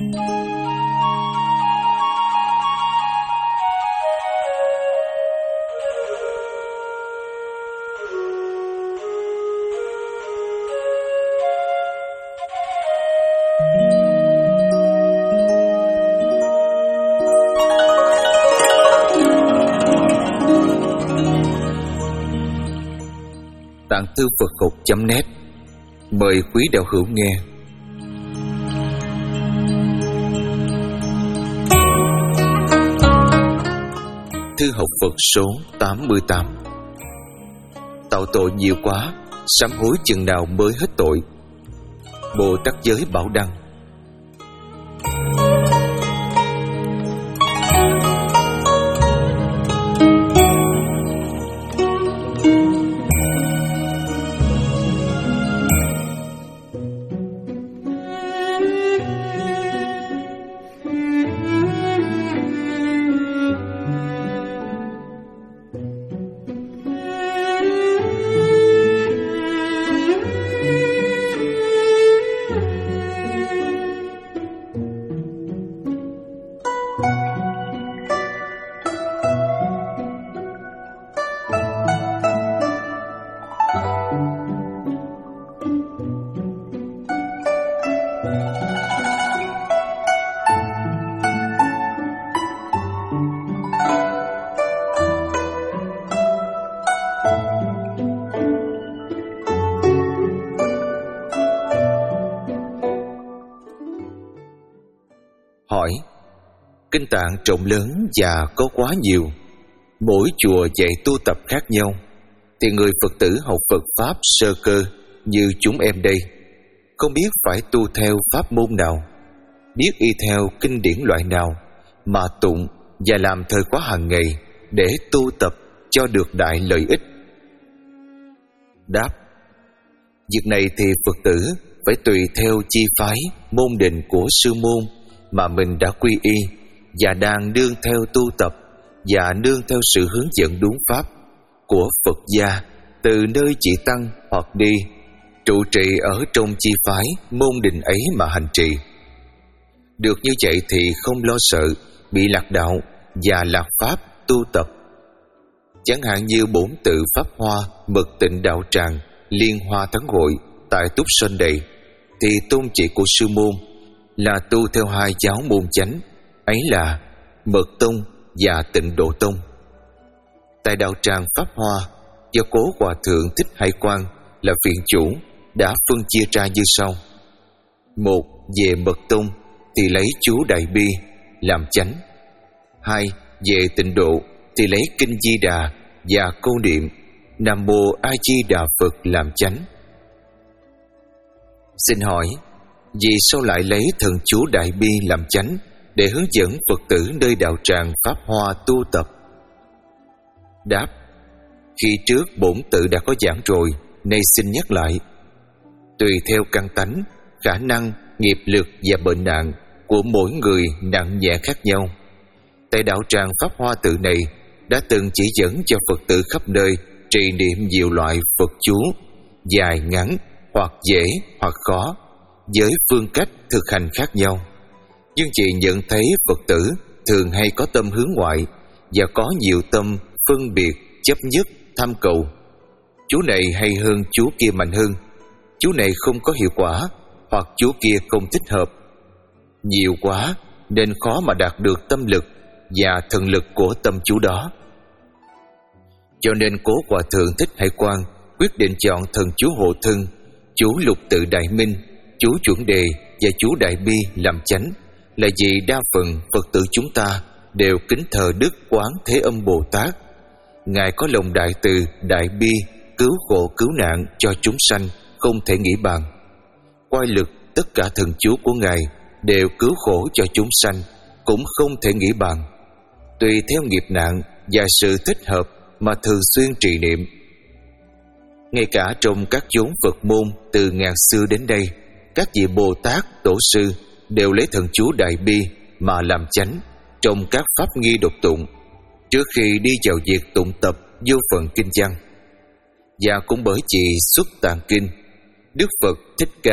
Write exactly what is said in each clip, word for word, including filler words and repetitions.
Tạng Thư Phật Học chấm net mời quý đạo hữu nghe. Thư học Phật số tám mươi tám. Tạo tội nhiều quá, sám hối chừng nào mới hết tội. Bồ Tát Giới Bảo Đăng. Hỏi: kinh tạng rộng lớn và có quá nhiều, mỗi chùa dạy tu tập khác nhau, thì người Phật tử học Phật Pháp sơ cơ như chúng em đây, không biết phải tu theo pháp môn nào, biết y theo kinh điển loại nào mà tụng và làm thời khóa hàng ngày để tu tập cho được đại lợi ích. Đáp: việc này thì Phật tử phải tùy theo chi phái, môn định của sư môn mà mình đã quy y và đang nương theo tu tập và nương theo sự hướng dẫn đúng pháp của Phật gia từ nơi chỉ tăng hoặc đi trụ trì ở trong chi phái môn định ấy mà hành trì. Được như vậy thì không lo sợ bị lạc đạo và lạc pháp tu tập. Chẳng hạn như bổn tự Pháp Hoa Mật Tịnh Đạo Tràng Liên Hoa Thắng Hội tại Túc Sơn Đầy, thì tôn chỉ của sư môn là tu theo hai giáo môn chánh, ấy là Mật Tông và Tịnh Độ Tông. Tại đạo tràng Pháp Hoa, do Cố Hòa Thượng Thích Hải Quang là viện chủ đã phân chia ra như sau: một, về Mật Tông thì lấy chú Đại Bi làm chánh; hai, về Tịnh Độ thì lấy kinh Di Đà và câu niệm Nam Mô A Di Đà Phật làm chánh. Xin hỏi, vì sao lại lấy thần chú Đại Bi làm chánh để hướng dẫn Phật tử nơi đạo tràng Pháp Hoa tu tập? Đáp: khi trước bổn tự đã có giảng rồi, nay xin nhắc lại. Tùy theo căn tánh, khả năng, nghiệp lực và bệnh nạn của mỗi người nặng nhẹ khác nhau, tại đạo tràng Pháp Hoa tự này đã từng chỉ dẫn cho Phật tử khắp nơi trì niệm nhiều loại Phật chú, dài ngắn, hoặc dễ hoặc khó, với phương cách thực hành khác nhau. Nhưng chị nhận thấy Phật tử thường hay có tâm hướng ngoại và có nhiều tâm phân biệt, chấp nhất, tham cầu. Chú này hay hơn chú kia mạnh hơn, chú này không có hiệu quả, hoặc chú kia không thích hợp. Nhiều quá nên khó mà đạt được tâm lực và thần lực của tâm chú đó. Cho nên Cố Hòa Thượng Thích Hải Quang quyết định chọn thần chú hộ thân, chú Lục Tự Đại Minh, chú Chuẩn Đề và chú Đại Bi làm chánh, là vì đa phần Phật tử chúng ta đều kính thờ Đức Quán Thế Âm Bồ Tát. Ngài có lòng đại từ, đại bi, cứu khổ cứu nạn cho chúng sanh không thể nghĩ bàn. Quay lực tất cả thần chú của Ngài đều cứu khổ cho chúng sanh cũng không thể nghĩ bàn. Tùy theo nghiệp nạn và sự thích hợp mà thường xuyên trì niệm. Ngay cả trong các chốn Phật môn từ ngàn xưa đến đây, các vị Bồ Tát, Tổ sư đều lấy thần chú Đại Bi mà làm chánh trong các pháp nghi độc tụng trước khi đi vào việc tụng tập vô phần kinh văn. Và cũng bởi vì xuất tạng kinh, Đức Phật Thích Ca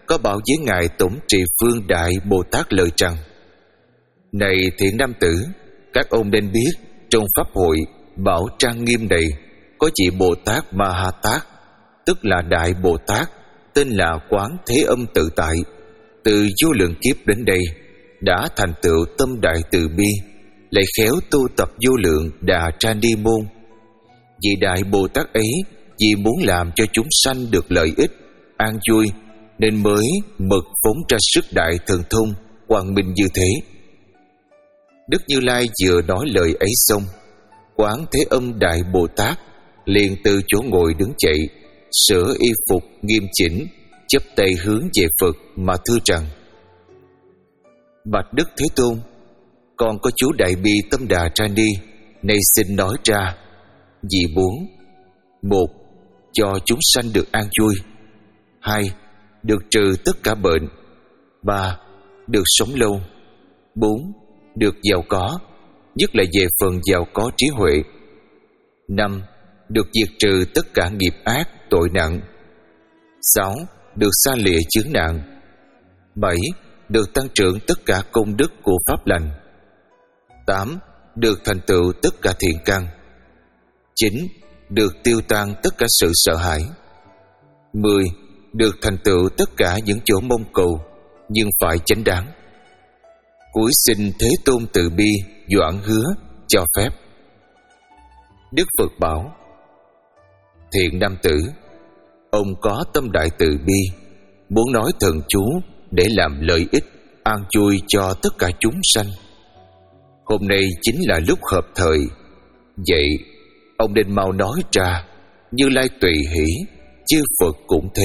có bảo với Ngài Tổng Trì Phương Đại Bồ Tát lời rằng: Này thiện nam tử, các ông nên biết, trong pháp hội bảo trang nghiêm này có vị Bồ Tát Ma Ha Tát, tức là Đại Bồ Tát, tên là Quán Thế Âm Tự Tại, từ vô lượng kiếp đến đây đã thành tựu tâm đại từ bi, lại khéo tu tập vô lượng Đà Tra Ni môn. Vị Đại Bồ Tát ấy vì muốn làm cho chúng sanh được lợi ích, an vui, nên mới mực phóng ra sức đại thần thông quang minh như thế. Đức Như Lai vừa nói lời ấy xong, Quán Thế Âm Đại Bồ Tát liền từ chỗ ngồi đứng dậy, sửa y phục nghiêm chỉnh, chắp tay hướng về Phật mà thưa rằng: Bạch Đức Thế Tôn, con có chú Đại Bi Tâm Đà Tra Ni, nay xin nói ra vì bốn: một, cho chúng sanh được an vui; hai, được trừ tất cả bệnh; ba, được sống lâu; bốn, được giàu có, nhất là về phần giàu có trí huệ; năm, được diệt trừ tất cả nghiệp ác tội nặng; sáu, được xa lìa chướng nạn; bảy, được tăng trưởng tất cả công đức của pháp lành; tám, được thành tựu tất cả thiện căn; chín, được tiêu tan tất cả sự sợ hãi; mười, được thành tựu tất cả những chỗ mong cầu nhưng phải chánh đáng. Cuối xin Thế Tôn từ bi doãn hứa cho phép. Đức Phật bảo: Thiện nam tử, ông có tâm đại từ bi, muốn nói thần chú để làm lợi ích, an vui cho tất cả chúng sanh. Hôm nay chính là lúc hợp thời, vậy ông nên mau nói ra. Như Lai tùy hỷ, chư Phật cũng thế.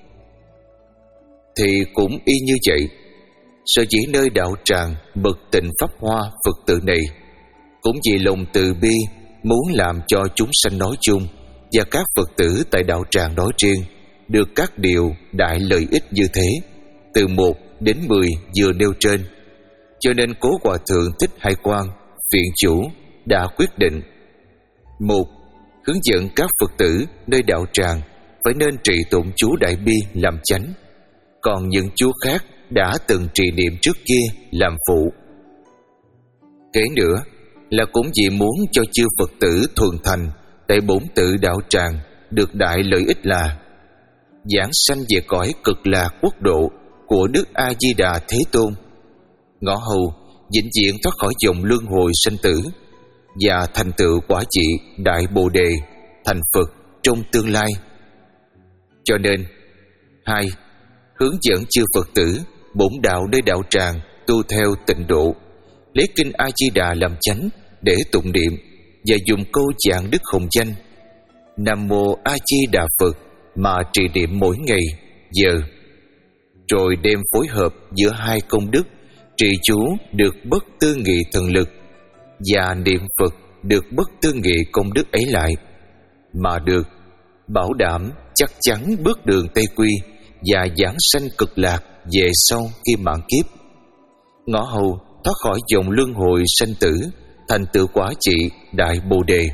Thì cũng y như vậy, sở dĩ nơi đạo tràng mực tịnh pháp hoa Phật tử này, cũng vì lòng từ bi muốn làm cho chúng sanh nói chung và các Phật tử tại đạo tràng nói riêng được các điều đại lợi ích như thế, từ một đến mười vừa nêu trên. Cho nên Cố Hòa Thượng Thích Hải Quang, viện chủ, đã quyết định: một, hướng dẫn các Phật tử nơi đạo tràng phải nên trì tụng chú Đại Bi làm chánh, còn những chú khác đã từng trì niệm trước kia làm phụ. Kế nữa là cũng vì muốn cho chư Phật tử thuần thành tại bổn tự đạo tràng được đại lợi ích là giảng sanh về cõi cực lạc quốc độ của Đức A Di Đà Thế Tôn, ngõ hầu vĩnh viễn thoát khỏi dòng luân hồi sanh tử và thành tựu quả vị đại bồ đề thành Phật trong tương lai. Cho nên, hai, hướng dẫn chư Phật tử bổn đạo nơi đạo tràng tu theo tịnh độ, lấy kinh A Di Đà làm chánh để tụng niệm và dùng câu dạng đức hồng danh Nam Mô A Di Đà Phật mà trì niệm mỗi ngày giờ, rồi đem phối hợp giữa hai công đức trì chú được bất tư nghị thần lực và niệm Phật được bất tư nghị công đức ấy lại, mà được bảo đảm chắc chắn bước đường Tây Quy và giảng sanh cực lạc về sau khi mãn kiếp, ngõ hầu thoát khỏi dòng luân hồi sanh tử, thành tựu quả trị đại bồ đề.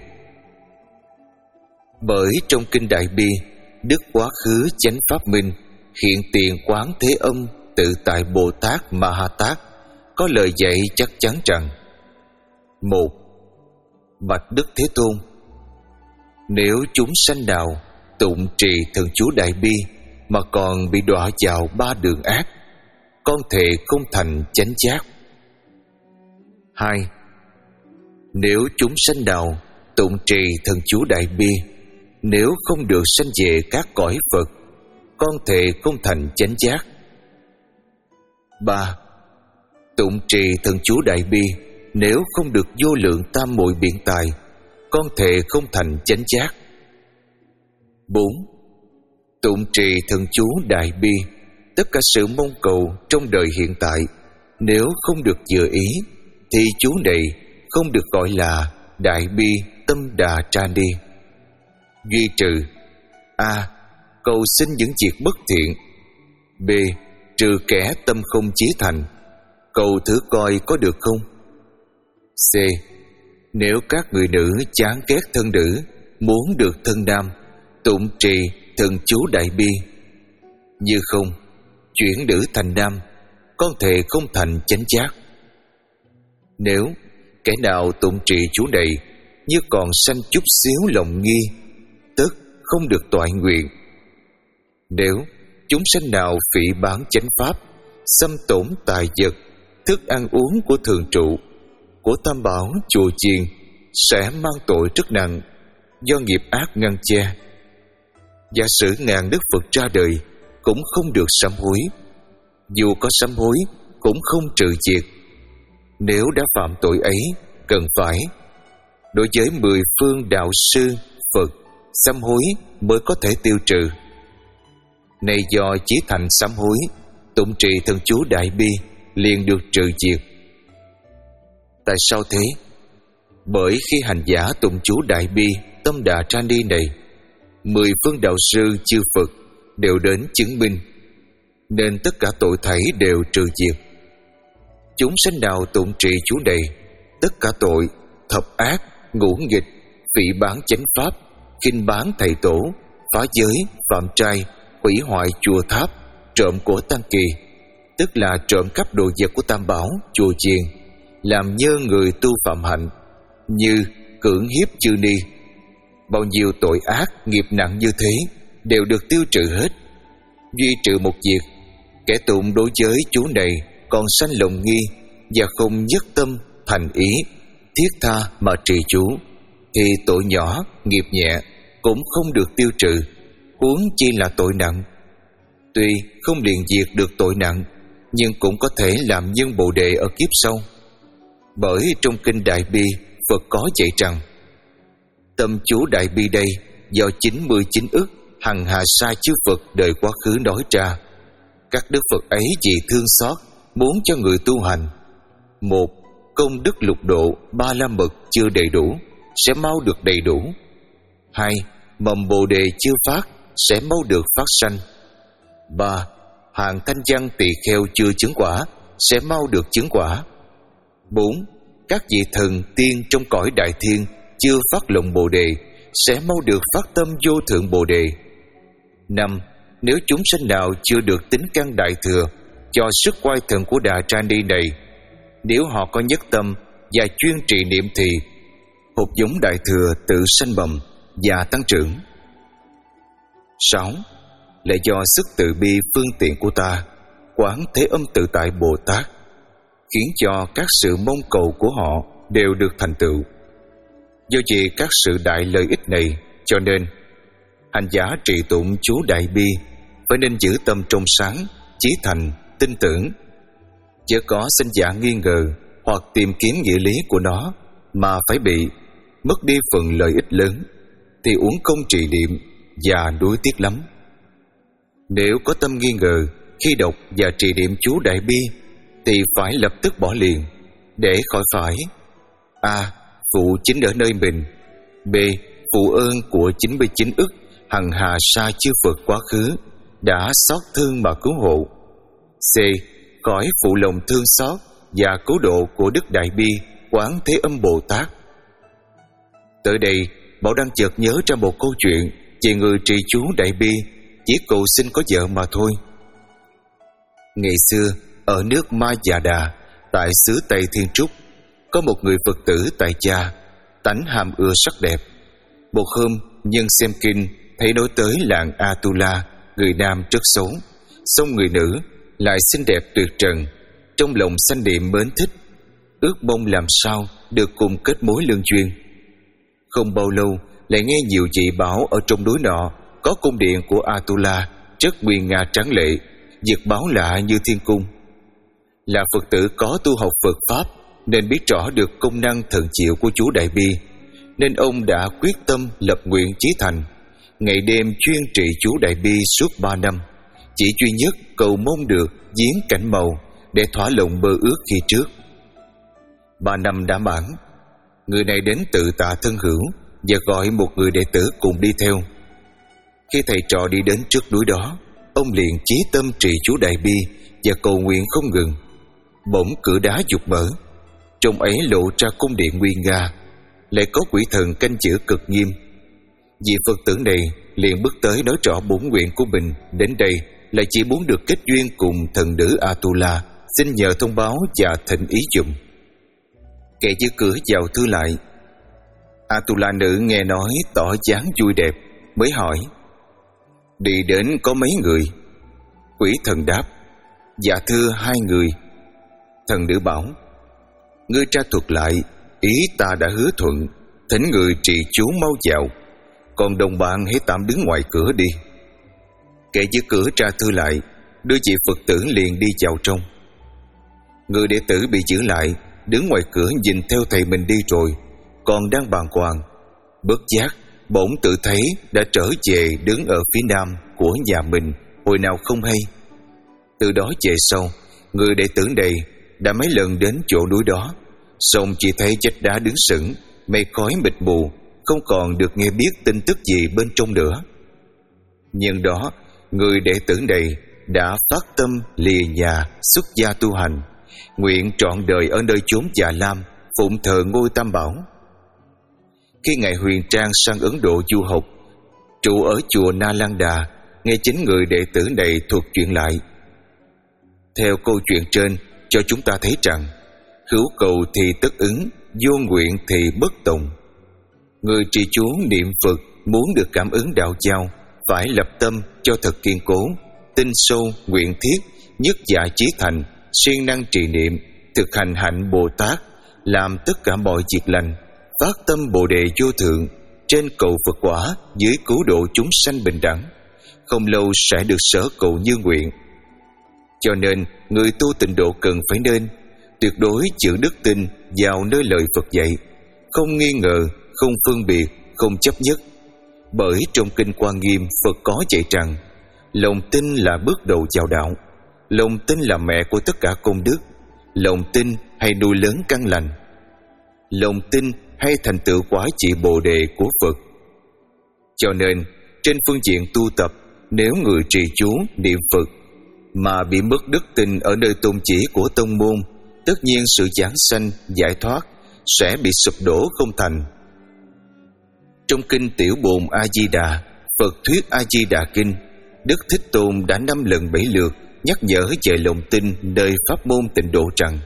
Bởi trong kinh Đại Bi, Đức Quá Khứ Chánh Pháp Minh hiện tiền Quán Thế Âm Tự Tại Bồ Tát Ma Ha Tát có lời dạy chắc chắn rằng: một, bạch Đức Thế Tôn, nếu chúng sanh nào tụng trì thần chú Đại Bi mà còn bị đọa vào ba đường ác, con thề không thành chánh giác. Hai, nếu chúng sanh nào tụng trì thần chú Đại Bi, nếu không được sanh về các cõi Phật, con thề không thành chánh giác. Ba, tụng trì thần chú Đại Bi, nếu không được vô lượng tam muội biện tài, con thề không thành chánh giác. Bốn, tụng trì thần chú Đại Bi, tất cả sự mong cầu trong đời hiện tại nếu không được vừa ý, thì chú này không được gọi là Đại Bi Tâm Đà Tra Ni. Duy trừ: A. Cầu xin những việc bất thiện. B. Trừ kẻ tâm không chí thành. Cầu thử coi có được không. C. Nếu các người nữ chán ghét thân nữ, muốn được thân nam, tụng trì thần chú Đại Bi. Như không, chuyển nữ thành nam, con thề không thành chánh giác. Nếu kẻ nào tụng trì chú này như còn sanh chút xíu lòng nghi, tức không được toại nguyện. Nếu chúng sanh nào phỉ báng chánh pháp, xâm tổn tài vật, thức ăn uống của thường trụ, của tam bảo chùa chiền, sẽ mang tội rất nặng, do nghiệp ác ngăn che. Giả sử ngàn đức Phật ra đời cũng không được sám hối, dù có sám hối cũng không trừ diệt. Nếu đã phạm tội ấy, cần phải đối với mười phương đạo sư Phật sám hối mới có thể tiêu trừ. Này do chí thành sám hối, tụng trì thần chú Đại Bi liền được trừ diệt. Tại sao thế? Bởi khi hành giả tụng chú Đại Bi Tâm Đà Trani này, mười phương đạo sư chư Phật đều đến chứng minh, nên tất cả tội thảy đều trừ diệt. Chúng sanh nào tụng trì chú này, tất cả tội thập ác, ngũ nghịch, phỉ báng chánh pháp, khinh báng thầy tổ, phá giới, phạm trai, hủy hoại chùa tháp, trộm của tăng kỳ, tức là trộm cắp đồ vật của tam bảo chùa chiền, làm nhơ người tu phạm hạnh, như cưỡng hiếp chư ni, bao nhiêu tội ác nghiệp nặng như thế đều được tiêu trừ hết. Duy trừ một việc, kẻ tụng đối với chú này còn sanh lòng nghi và không nhất tâm thành ý thiết tha mà trì chú, thì tội nhỏ nghiệp nhẹ cũng không được tiêu trừ, huống chi là tội nặng. Tuy không liền diệt được tội nặng, nhưng cũng có thể làm nhân bồ đề ở kiếp sau. Bởi trong kinh Đại Bi, Phật có dạy rằng tâm chú Đại Bi đây do chín mươi chín ức hằng hà sa chư Phật đời quá khứ nói ra. Các đức Phật ấy vì thương xót muốn cho người tu hành, một, công đức lục độ ba la mật chưa đầy đủ sẽ mau được đầy đủ. Hai, mầm bồ đề chưa phát sẽ mau được phát sanh. Ba, hàng thanh văn tỳ kheo chưa chứng quả sẽ mau được chứng quả. Bốn, các vị thần tiên trong cõi đại thiên chưa phát lòng bồ đề sẽ mau được phát tâm vô thượng bồ đề. Năm, nếu chúng sanh nào chưa được tính căn đại thừa cho sức quay thần của Đà Trani này, nếu họ có nhất tâm và chuyên trì niệm thì hột giống đại thừa tự sanh mầm và tăng trưởng. Sáu, là do sức từ bi phương tiện của ta, Quán Thế Âm Tự Tại Bồ Tát, khiến cho các sự mong cầu của họ đều được thành tựu. Do vì các sự đại lợi ích này, cho nên hành giả trì tụng chú Đại Bi phải nên giữ tâm trong sáng, chí thành, tin tưởng, chớ có sinh giả nghi ngờ hoặc tìm kiếm nghĩa lý của nó mà phải bị mất đi phần lợi ích lớn, thì uổng công trì niệm và đuối tiếc lắm. Nếu có tâm nghi ngờ khi đọc và trì niệm chú Đại Bi thì phải lập tức bỏ liền, để khỏi phải a. Phụ chính ở nơi mình, b. Phụ ơn của chín mươi chín ức hằng hà sa chư Phật quá khứ đã xót thương mà cứu hộ, c. Khỏi phụ lòng thương xót và cứu độ của Đức Đại Bi Quán Thế Âm Bồ Tát. Tới đây, Bảo đang chợt nhớ ra một câu chuyện về người trì chú Đại Bi chỉ cầu xin có vợ mà thôi. Ngày xưa, ở nước Ma Già Đà, tại xứ Tây Thiên Trúc, có một người Phật tử tại gia, tánh ham ưa sắc đẹp. Một hôm, nhân xem kinh thấy nói tới làng Atula, người nam rất xấu, song người nữ lại xinh đẹp tuyệt trần, trong lòng sanh niệm mến thích, ước mong làm sao được cùng kết mối lương duyên. Không bao lâu, lại nghe nhiều vị bảo ở trong núi nọ có cung điện của Atula rất nguy nga tráng lệ, việc báo lạ như thiên cung. Là Phật tử có tu học Phật pháp nên biết rõ được công năng thần diệu của chú Đại Bi, nên ông đã quyết tâm lập nguyện chí thành, ngày đêm chuyên trì chú Đại Bi suốt ba năm, chỉ duy nhất cầu mong được giếng cảnh màu để thỏa lòng mơ ước khi trước. Ba năm đã mãn, người này đến tự tạ thân hữu và gọi một người đệ tử cùng đi theo. Khi thầy trò đi đến trước núi đó, ông liền chí tâm trì chú Đại Bi và cầu nguyện không ngừng. Bỗng cửa đá giục mở, trong ấy lộ ra cung điện nguy nga, lại có quỷ thần canh giữ cực nghiêm. Vị Phật tử này liền bước tới nói rõ bổn nguyện của mình đến đây lại chỉ muốn được kết duyên cùng thần nữ Atula, xin nhờ thông báo và thỉnh ý dùm. Kẻ giữ cửa vào thưa lại. Atula nữ nghe nói tỏ dáng vui đẹp, mới hỏi: đi đến có mấy người? Quỷ thần đáp: dạ thưa hai người. Thần nữ bảo: ngươi tra thuật lại, ý ta đã hứa thuận, thỉnh người trì chú mau vào, còn đồng bạn hãy tạm đứng ngoài cửa đi. Kẻ giữ cửa tra thư lại, đưa chị Phật tử liền đi vào trong. Người đệ tử bị giữ lại, đứng ngoài cửa nhìn theo thầy mình đi rồi, còn đang bàng hoàng. Bất giác bỗng tự thấy đã trở về đứng ở phía nam của nhà mình hồi nào không hay. Từ đó về sau, người đệ tử này đã mấy lần đến chỗ núi đó, song chỉ thấy vách đá đứng sững, mây khói mịt mù, không còn được nghe biết tin tức gì bên trong nữa. Nhưng đó, người đệ tử này đã phát tâm lìa nhà xuất gia tu hành, nguyện trọn đời ở nơi chốn Già Lam phụng thờ ngôi Tam Bảo. Khi ngài Huyền Trang sang Ấn Độ du học, trụ ở chùa Na Lan Đà, nghe chính người đệ tử này thuật chuyện lại. Theo câu chuyện trên cho chúng ta thấy rằng, hữu cầu thì tất ứng, vô nguyện thì bất tùng. Người trì chú niệm Phật muốn được cảm ứng đạo giao, phải lập tâm cho thật kiên cố, tin sâu, nguyện thiết, nhất dạ chí thành, siêng năng trì niệm, thực hành hạnh Bồ Tát, làm tất cả mọi việc lành, phát tâm Bồ đề vô thượng, trên cầu Phật quả, dưới cứu độ chúng sanh bình đẳng, không lâu sẽ được sở cầu như nguyện. Cho nên người tu tịnh độ cần phải nên tuyệt đối giữ đức tin vào nơi lời Phật dạy, không nghi ngờ, không phân biệt, không chấp nhất. Bởi trong kinh Quan Nghiêm, Phật có dạy rằng lòng tin là bước đầu vào đạo, lòng tin là mẹ của tất cả công đức, lòng tin hay nuôi lớn căn lành, lòng tin hay thành tựu quả trị Bồ đề của Phật. Cho nên trên phương diện tu tập, nếu người trì chú niệm Phật mà bị mất đức tin ở nơi tôn chỉ của tông môn, tất nhiên sự giảng sanh giải thoát sẽ bị sụp đổ không thành. Trong kinh Tiểu Bồn A Di Đà, Phật thuyết A Di Đà Kinh, Đức Thích Tôn đã năm lần bảy lượt nhắc nhở về lòng tin nơi pháp môn tịnh độ rằng: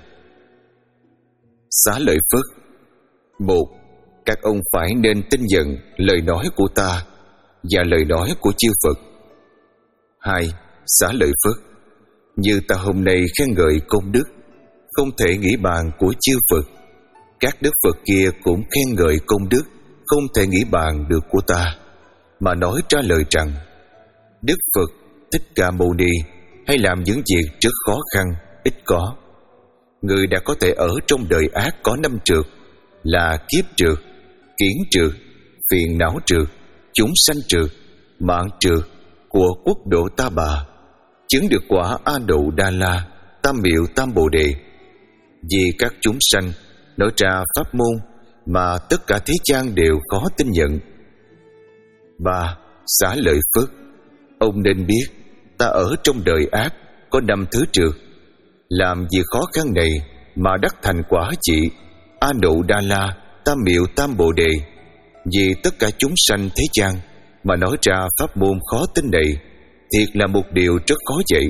Xá lợi Phất, một, các ông phải nên tin nhận lời nói của ta và lời nói của chư Phật. Hai, xá lợi Phất, như ta hôm nay khen ngợi công đức, không thể nghĩ bàn của chư Phật, các đức Phật kia cũng khen ngợi công đức, không thể nghĩ bàn được của ta, mà nói trả lời rằng: Đức Phật Thích Ca Mâu Ni hay làm những việc rất khó khăn, ít có. Người đã có thể ở trong đời ác có năm trượt, là kiếp trượt, kiến trượt, phiền não trượt, chúng sanh trượt, mạng trượt của quốc độ Ta Bà, chứng được quả A Đậu Đa La, Tam Miệu Tam Bồ Đề. Vì các chúng sanh nói ra pháp môn mà tất cả thế gian đều khó tin nhận. Ba, xá lợi Phất, ông nên biết ta ở trong đời ác có năm thứ trượt, làm việc khó khăn này mà đắc thành quả trị A Nậu Đa La, Tam Miệu Tam Bồ Đề. Vì tất cả chúng sanh thế gian mà nói ra pháp môn khó tin này, thiệt là một điều rất khó dạy.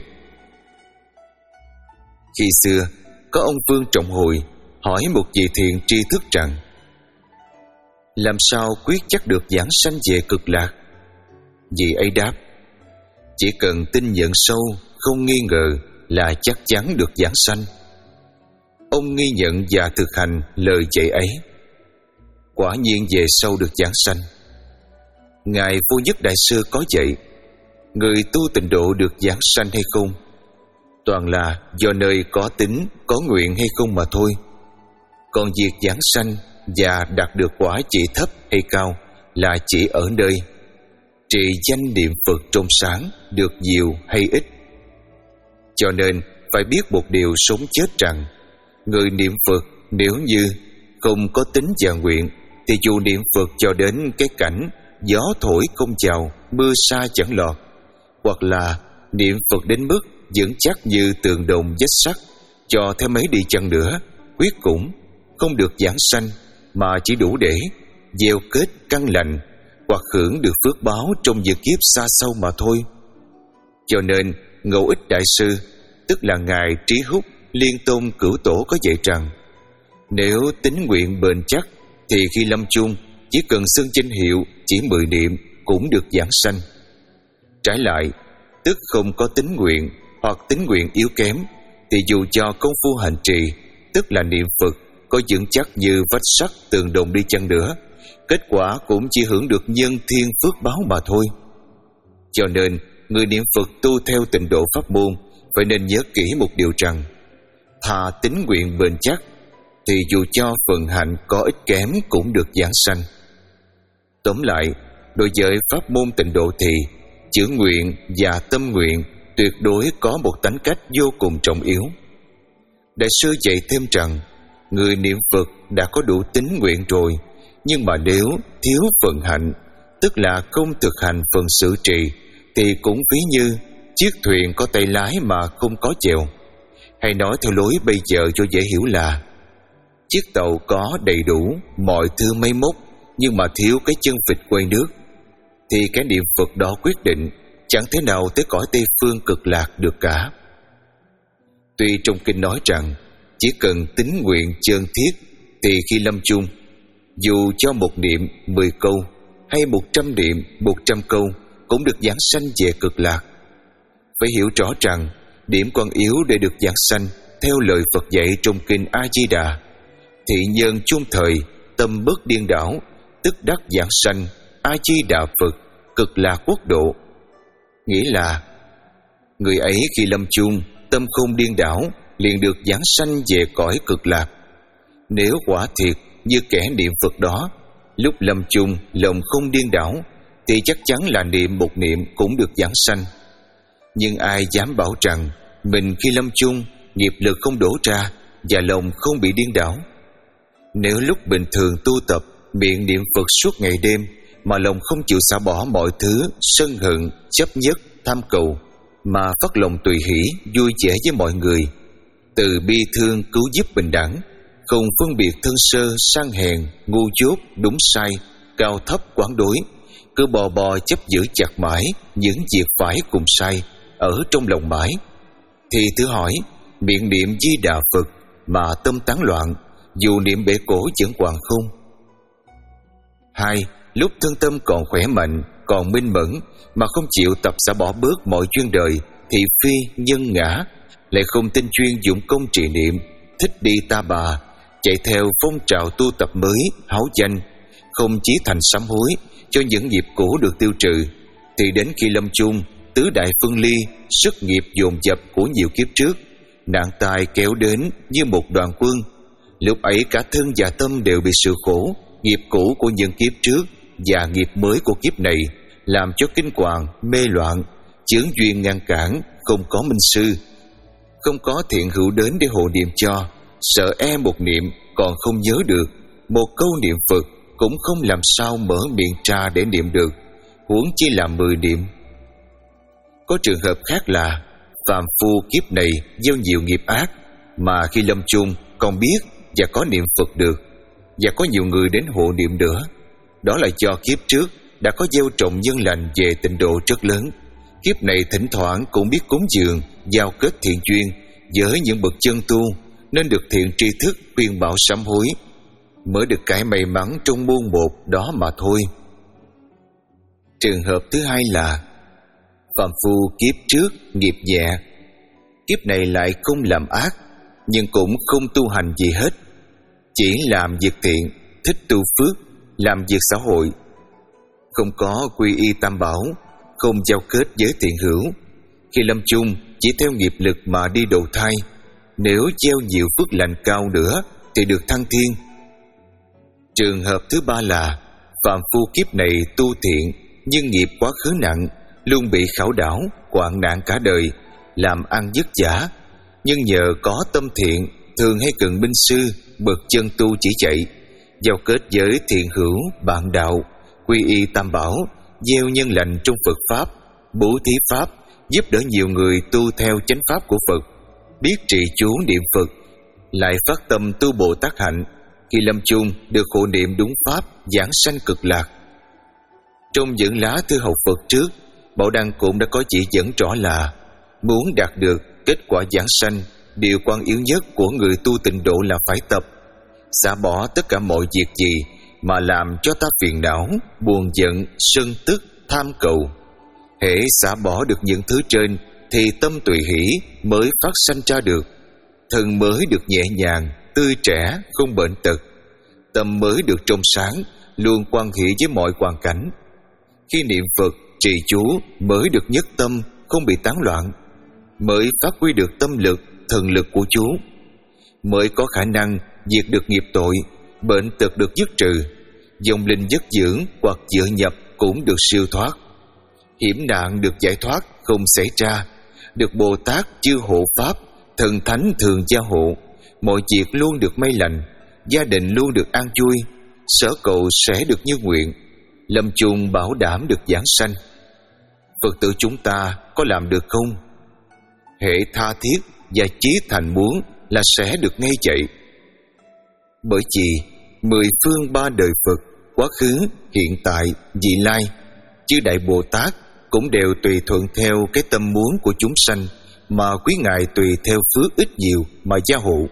Khi xưa có ông Vương Trọng Hồi hỏi một vị thiện tri thức rằng: làm sao quyết chắc được giảng sanh về cực lạc? Vị ấy đáp: chỉ cần tin nhận sâu, không nghi ngờ là chắc chắn được giảng sanh. Ông nghi nhận và thực hành lời dạy ấy, quả nhiên về sau được giảng sanh. Ngài Vô Nhất Đại Sư có dạy: người tu tịnh độ được giảng sanh hay không, toàn là do nơi có tính, có nguyện hay không mà thôi. Còn việc giảng sanh và đạt được quả chỉ thấp hay cao là chỉ ở nơi trì danh niệm Phật trong sáng được nhiều hay ít. Cho nên phải biết một điều sống chết rằng, người niệm Phật nếu như không có tính và nguyện, thì dù niệm Phật cho đến cái cảnh gió thổi không chào, mưa sa chẳng lọt, hoặc là niệm Phật đến mức vững chắc như tường đồng vách sắt, cho theo mấy đi chăng nữa, quyết cũng không được giảng sanh, mà chỉ đủ để gieo kết căn lành hoặc hưởng được phước báo trong việc kiếp xa xâu mà thôi. Cho nên Ngẫu Ích Đại Sư, tức là Ngài Trí Húc Liên Tôn Cửu Tổ, có dạy rằng nếu tín nguyện bền chắc thì khi lâm chung chỉ cần xưng danh hiệu, chỉ mười niệm cũng được giảng sanh. Trái lại, tức không có tín nguyện hoặc tín nguyện yếu kém thì dù cho công phu hành trì, tức là niệm Phật, có vững chắc như vách sắt tường đồng đi chăng nữa, kết quả cũng chỉ hưởng được nhân thiên phước báo mà thôi. Cho nên người niệm Phật tu theo tịnh độ pháp môn phải nên nhớ kỹ một điều rằng thà tín nguyện bền chắc thì dù cho phần hạnh có ít kém cũng được giảng sanh. Tóm lại, đối với pháp môn tịnh độ thì chữ nguyện và tâm nguyện tuyệt đối có một tánh cách vô cùng trọng yếu. Đại sư dạy thêm rằng người niệm Phật đã có đủ tín nguyện rồi, nhưng mà nếu thiếu phần hạnh, tức là không thực hành phần sự trì, thì cũng ví như chiếc thuyền có tay lái mà không có chèo. Hay nói theo lối bây giờ cho dễ hiểu là chiếc tàu có đầy đủ mọi thứ máy móc, nhưng mà thiếu cái chân vịt quay nước, thì cái niệm Phật đó quyết định chẳng thế nào tới cõi Tây Phương cực lạc được cả. Tuy trong kinh nói rằng chỉ cần tín nguyện chân thiết thì khi lâm chung, dù cho một niệm mười câu hay một trăm niệm một trăm câu cũng được giảng sanh về cực lạc. Phải hiểu rõ rằng điểm quan yếu để được giảng sanh theo lời Phật dạy trong kinh A Di Đà: thị nhân chung thời, tâm bất điên đảo, tức đắc giảng sanh A Di Đà Phật cực lạc quốc độ. Nghĩa là người ấy khi lâm chung tâm không điên đảo liền được giảng sanh về cõi cực lạc. Nếu quả thiệt như kẻ niệm Phật đó, lúc lâm chung lòng không điên đảo, thì chắc chắn là niệm một niệm cũng được giảng sanh. Nhưng ai dám bảo rằng mình khi lâm chung nghiệp lực không đổ ra và lòng không bị điên đảo? Nếu lúc bình thường tu tập miệng niệm Phật suốt ngày đêm mà lòng không chịu xả bỏ mọi thứ sân hận, chấp nhất, tham cầu, mà phát lòng tùy hỷ, vui vẻ với mọi người, từ bi thương cứu giúp bình đẳng, không phân biệt thân sơ sang hèn, ngu dốt đúng sai, cao thấp quán đối, cứ bò bò chấp giữ chặt mãi những việc phải cùng sai ở trong lòng mãi, thì thử hỏi miệng niệm Di Đà Phật mà tâm tán loạn, dù niệm bể cổ vẫn hoàn không? Hai, lúc thân tâm còn khỏe mạnh, còn minh mẫn mà không chịu tập xả bỏ bớt mọi chuyên đời thị phi nhân ngã, lại không tinh chuyên dụng công trì niệm, thích đi ta bà, chạy theo phong trào tu tập mới háo danh, không chí thành sám hối cho những nghiệp cũ được tiêu trừ, thì đến khi lâm chung tứ đại phân ly, sức nghiệp dồn dập của nhiều kiếp trước, nạn tai kéo đến như một đoàn quân. Lúc ấy cả thân và tâm đều bị sự khổ, nghiệp cũ của những kiếp trước và nghiệp mới của kiếp này làm cho kinh hoàng, mê loạn, chướng duyên ngăn cản, không có minh sư, không có thiện hữu đến để hộ niệm cho, sợ e một niệm còn không nhớ được, một câu niệm Phật cũng không làm sao mở miệng ra để niệm được, huống chi là mười niệm. Có trường hợp khác là phàm phu kiếp này gieo nhiều nghiệp ác mà khi lâm chung còn biết và có niệm Phật được, và có nhiều người đến hộ niệm nữa. Đó là do kiếp trước đã có gieo trồng nhân lành về tịnh độ rất lớn, kiếp này thỉnh thoảng cũng biết cúng dường, giao kết thiện duyên với những bậc chân tu, nên được thiện tri thức khuyên bảo sám hối, mới được cái may mắn trong muôn một đó mà thôi. Trường hợp thứ hai là phàm phu kiếp trước nghiệp nhẹ, kiếp này lại không làm ác, nhưng cũng không tu hành gì hết, chỉ làm việc thiện, thích tu phước, làm việc xã hội, không có quy y tam bảo, không giao kết với thiện hữu. Khi lâm chung chỉ theo nghiệp lực mà đi đầu thai, nếu gieo nhiều phước lành cao nữa thì được thăng thiên. Trường hợp thứ ba là phàm phu kiếp này tu thiện nhưng nghiệp quá khứ nặng, luôn bị khảo đảo, hoạn nạn cả đời, làm ăn vất vả, nhưng nhờ có tâm thiện, thường hay cần minh sư, bậc chân tu chỉ dạy, giao kết với thiện hữu, bạn đạo, quy y tam bảo, gieo nhân lành trong Phật pháp, bố thí pháp, giúp đỡ nhiều người tu theo chánh pháp của Phật, biết trì chú niệm Phật, lại phát tâm tu Bồ Tát hạnh, khi lâm chung được hộ niệm đúng pháp, giảng sanh cực lạc. Trong những lá thư học Phật trước, Bảo Đăng cũng đã có chỉ dẫn rõ là muốn đạt được kết quả giảng sanh, điều quan yếu nhất của người tu tịnh độ là phải tập xả bỏ tất cả mọi việc gì mà làm cho ta phiền não, buồn giận, sân tức, tham cầu. Hễ xả bỏ được những thứ trên thì tâm tùy hỷ mới phát sanh ra được, thân mới được nhẹ nhàng, tươi trẻ, không bệnh tật, tâm mới được trong sáng, luôn quan hệ với mọi hoàn cảnh. Khi niệm Phật, trì chú mới được nhất tâm, không bị tán loạn, mới phát huy được tâm lực, thần lực của chú, mới có khả năng diệt được nghiệp tội, bệnh tật được dứt trừ, vong linh giấc dưỡng hoặc dựa nhập cũng được siêu thoát, hiểm nạn được giải thoát không xảy ra, được Bồ Tát chư hộ pháp, thần thánh thường gia hộ, mọi việc luôn được may lành, gia đình luôn được an vui, sở cầu sẽ được như nguyện, lâm chung bảo đảm được giảng sanh. Phật tử chúng ta có làm được không? Hệ tha thiết và chí thành muốn là sẽ được ngay vậy. Bởi vì mười phương ba đời Phật, quá khứ, hiện tại, vị lai, chư Đại Bồ Tát cũng đều tùy thuận theo cái tâm muốn của chúng sanh, mà quý ngài tùy theo phước ít nhiều mà gia hộ.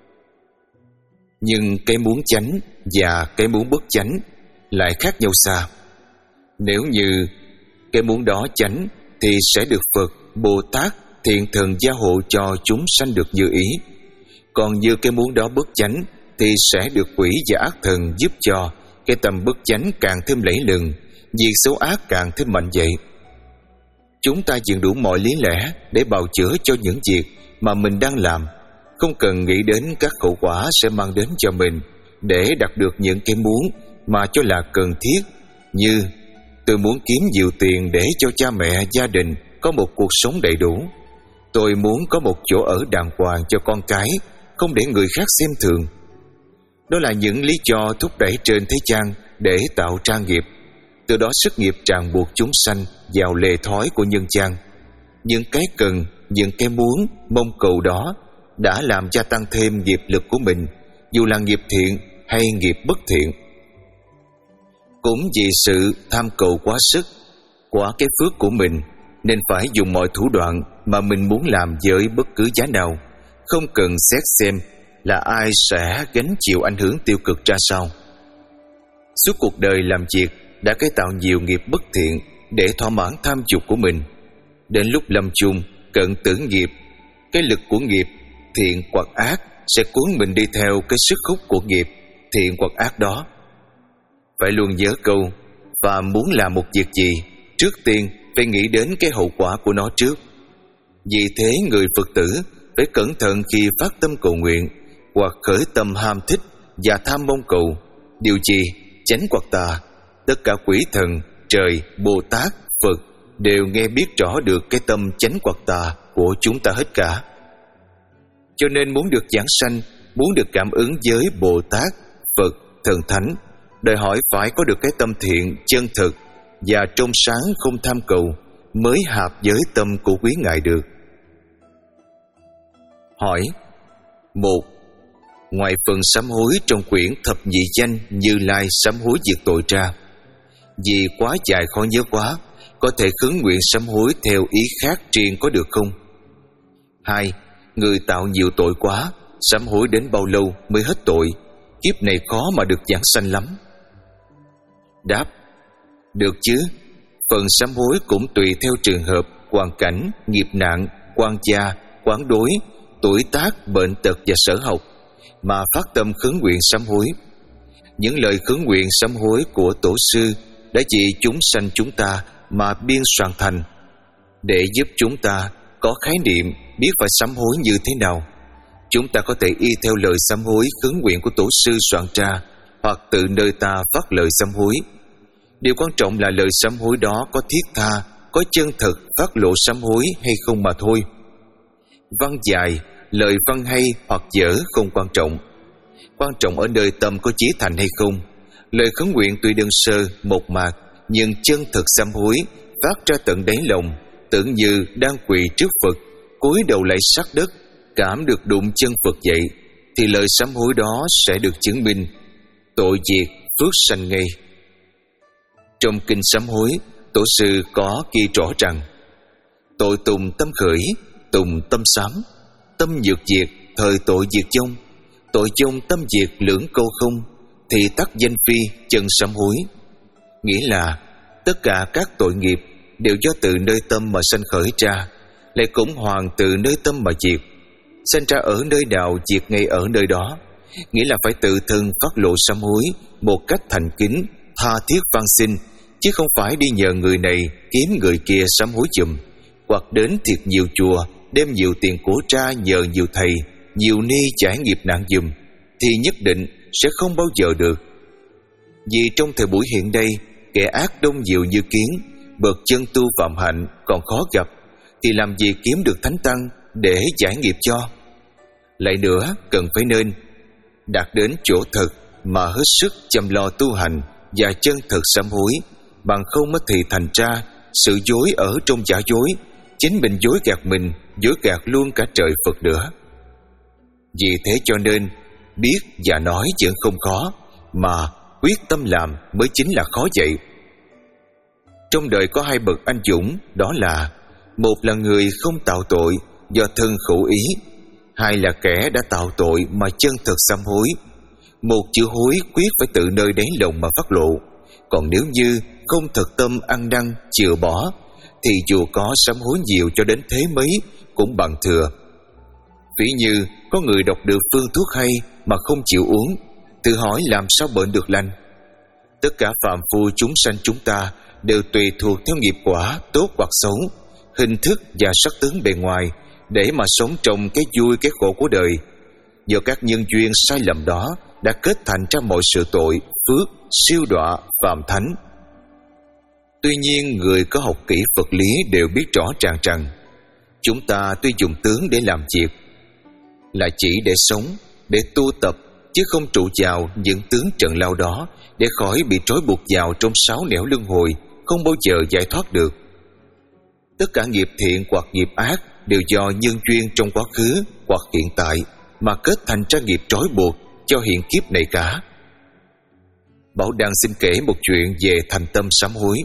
Nhưng cái muốn chánh và cái muốn bất chánh lại khác nhau xa. Nếu như cái muốn đó chánh thì sẽ được Phật, Bồ Tát, thiện thần gia hộ cho chúng sanh được như ý. Còn như cái muốn đó bất chánh thì sẽ được quỷ và ác thần giúp cho cái tâm bất chánh càng thêm lẫy lừng, việc xấu ác càng thêm mạnh dậy. Chúng ta dùng đủ mọi lý lẽ để bào chữa cho những việc mà mình đang làm, không cần nghĩ đến các hậu quả sẽ mang đến cho mình, để đạt được những cái muốn mà cho là cần thiết, như tôi muốn kiếm nhiều tiền để cho cha mẹ, gia đình có một cuộc sống đầy đủ. Tôi muốn có một chỗ ở đàng hoàng cho con cái, không để người khác xem thường. Đó là những lý do thúc đẩy trên thế gian để tạo ra nghiệp. Từ đó sức nghiệp ràng buộc chúng sanh vào lề thói của nhân gian. Những cái cần, những cái muốn, mong cầu đó đã làm gia tăng thêm nghiệp lực của mình, dù là nghiệp thiện hay nghiệp bất thiện. Cũng vì sự tham cầu quá sức, quá cái phước của mình, nên phải dùng mọi thủ đoạn mà mình muốn làm với bất cứ giá nào, không cần xét xem là ai sẽ gánh chịu ảnh hưởng tiêu cực ra sao. Suốt cuộc đời làm việc đã cải tạo nhiều nghiệp bất thiện để thỏa mãn tham dục của mình. Đến lúc lâm chung cận tử nghiệp, cái lực của nghiệp thiện hoặc ác sẽ cuốn mình đi theo cái sức hút của nghiệp thiện hoặc ác đó. Phải luôn nhớ câu, và muốn làm một việc gì, trước tiên phải nghĩ đến cái hậu quả của nó trước. Vì thế người Phật tử phải cẩn thận khi phát tâm cầu nguyện, hoặc khởi tâm ham thích và tham mong cầu điều gì, chánh hoặc tà. Tất cả quỷ thần, trời, Bồ Tát, Phật đều nghe biết rõ được cái tâm chánh hoặc tà của chúng ta hết cả. Cho nên muốn được giảng sanh, muốn được cảm ứng với Bồ Tát, Phật, thần thánh, đòi hỏi phải có được cái tâm thiện, chân thực và trong sáng không tham cầu, mới hợp với tâm của quý ngài được. Hỏi: một. Ngoài phần sám hối trong quyển thập nhị danh Như Lai sám hối diệt tội ra, vì quá dài khó nhớ quá, có thể khấn nguyện sám hối theo ý khác riêng có được không? Hai. Người tạo nhiều tội quá, sám hối đến bao lâu mới hết tội? Kiếp này khó mà được giảng sanh lắm. Đáp: được chứ. Phần sám hối cũng tùy theo trường hợp, hoàn cảnh, nghiệp nạn, quan gia, quán đối, tuổi tác, bệnh tật và sở học mà phát tâm khấn nguyện sám hối. Những lời khấn nguyện sám hối của tổ sư đã vì chúng sanh chúng ta mà biên soạn thành, để giúp chúng ta có khái niệm biết phải sám hối như thế nào. Chúng ta có thể y theo lời sám hối khấn nguyện của tổ sư soạn ra, hoặc tự nơi ta phát lời sám hối. Điều quan trọng là lời sám hối đó có thiết tha, có chân thực phát lộ sám hối hay không mà thôi. Văn dài, lời văn hay hoặc dở không quan trọng. Quan trọng ở nơi tâm có chí thành hay không. Lời khấn nguyện tuy đơn sơ, mộc mạc, nhưng chân thực sám hối phát ra tận đáy lòng, tưởng như đang quỳ trước Phật, cúi đầu lạy sát đất, cảm được đụng chân Phật vậy, thì lời sám hối đó sẽ được chứng minh tội diệt, phước sanh ngay. Trong kinh sám hối Tổ sư có ghi rõ rằng: tội tùng tâm khởi, tùng tâm sám, tâm nhược diệt, thời tội diệt vong, tội vong tâm diệt lưỡng câu không, thì tắc danh phi chân sám hối. Nghĩa là tất cả các tội nghiệp đều do từ nơi tâm mà sanh khởi ra, lại cũng hoàn từ nơi tâm mà diệt. Sanh ra ở nơi nào diệt ngay ở nơi đó. Nghĩa là phải tự thân phát lộ sám hối một cách thành kính, tha thiết van xin, chứ không phải đi nhờ người này kiếm người kia sám hối giùm, hoặc đến thiệt nhiều chùa đem nhiều tiền của ra nhờ nhiều thầy, nhiều ni trải nghiệp nạn giùm, thì nhất định sẽ không bao giờ được. Vì trong thời buổi hiện đây, kẻ ác đông nhiều như kiến, bậc chân tu phạm hạnh còn khó gặp, thì làm gì kiếm được thánh tăng để giải nghiệp cho. Lại nữa, cần phải nên đạt đến chỗ thực mà hết sức chăm lo tu hành và chân thực sám hối, bằng không thì thành ra sự dối ở trong giả dối, chính mình dối gạt mình, dối gạt luôn cả trời Phật nữa. Vì thế cho nên biết và nói vẫn không khó, mà quyết tâm làm mới chính là khó vậy. Trong đời có hai bậc anh dũng, đó là: một là người không tạo tội do thân khẩu ý, hai là kẻ đã tạo tội mà chân thực sám hối. Một chữ hối quyết phải tự nơi đáy lòng mà phát lộ, còn nếu như không thực tâm ăn năn chừa bỏ, thì dù có sám hối nhiều cho đến thế mấy cũng bằng thừa. Ví như có người đọc được phương thuốc hay mà không chịu uống, tự hỏi làm sao bệnh được lành. Tất cả phàm phu chúng sanh chúng ta đều tùy thuộc theo nghiệp quả tốt hoặc xấu, hình thức và sắc tướng bề ngoài, để mà sống trong cái vui cái khổ của đời. Do các nhân duyên sai lầm đó đã kết thành ra mọi sự tội, phước, siêu đọa, phàm thánh. Tuy nhiên, người có học kỹ Phật lý đều biết rõ ràng rằng chúng ta tuy dùng tướng để làm việc, là chỉ để sống, để tu tập, chứ không trụ vào những tướng trần lao đó để khỏi bị trói buộc vào trong sáu nẻo luân hồi, không bao giờ giải thoát được. Tất cả nghiệp thiện hoặc nghiệp ác đều do nhân duyên trong quá khứ hoặc hiện tại mà kết thành ra nghiệp trói buộc cho hiện kiếp này cả. Bảo Đăng xin kể một chuyện về thành tâm sám hối.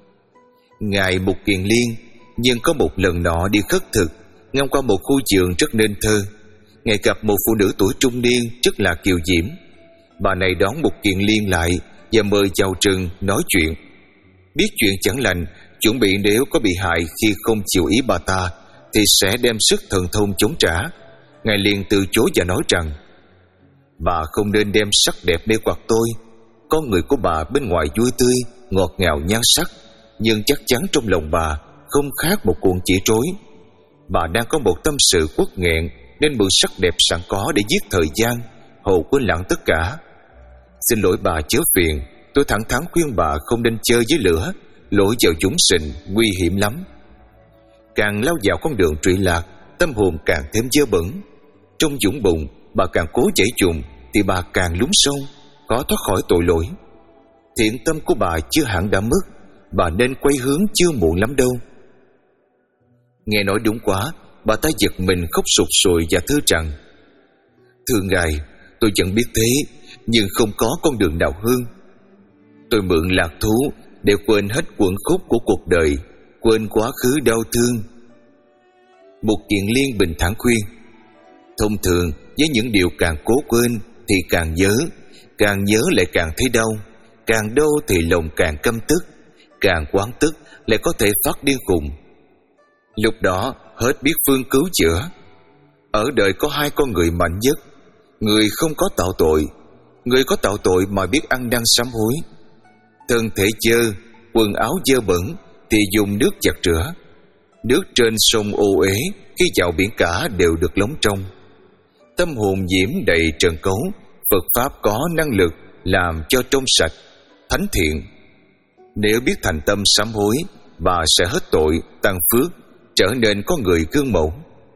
Ngài Mục Kiền Liên nhưng có một lần nọ đi khất thực, ngang qua một khu vườn rất nên thơ. Ngài gặp một phụ nữ tuổi trung niên rất là kiều diễm. Bà này đón Mục Kiền Liên lại và mời vào rừng nói chuyện. Biết chuyện chẳng lành, chuẩn bị nếu có bị hại khi không chịu ý bà ta thì sẽ đem sức thần thông chống trả. Ngài liền từ chối và nói rằng: bà không nên đem sắc đẹp mê hoặc tôi. Con người của bà bên ngoài vui tươi, ngọt ngào nhan sắc, nhưng chắc chắn trong lòng bà không khác một cuộn chỉ trối. Bà đang có một tâm sự uất nghẹn, nên mượn sắc đẹp sẵn có để giết thời gian, hầu quên lãng tất cả. Xin lỗi bà chớ phiền, tôi thẳng thắn khuyên bà không nên chơi với lửa, lội vào dũng sình nguy hiểm lắm. Càng lao vào con đường trụy lạc, tâm hồn càng thêm dơ bẩn. Trong dũng bùn, bà càng cố giải trùng thì bà càng lún sâu, khó thoát khỏi tội lỗi. Thiện tâm của bà chưa hẳn đã mất, bà nên quay hướng chưa muộn lắm đâu. Nghe nói đúng quá, bà ta giật mình khóc sụt sùi và thưa rằng: thưa ngài, tôi vẫn biết thế, nhưng không có con đường nào hơn. Tôi mượn lạc thú để quên hết quẩn khúc của cuộc đời, quên quá khứ đau thương. Mục Kiền Liên bình thản khuyên: thông thường với những điều càng cố quên thì càng nhớ, càng nhớ lại càng thấy đau, càng đau thì lòng càng căm tức, càng oán tức lại có thể phát điên khùng. Lúc đó hết biết phương cứu chữa. Ở đời có hai con người mạnh nhất: người không có tạo tội, người có tạo tội mà biết ăn năn sám hối. Thân thể dơ, quần áo dơ bẩn thì dùng nước giặt rửa. Nước trên sông ô uế, khi vào biển cả đều được lóng trong. Tâm hồn nhiễm đầy trần cấu, Phật Pháp có năng lực làm cho trong sạch, thánh thiện. Nếu biết thành tâm sám hối, bà sẽ hết tội, tăng phước, trở nên có người gương mẫu.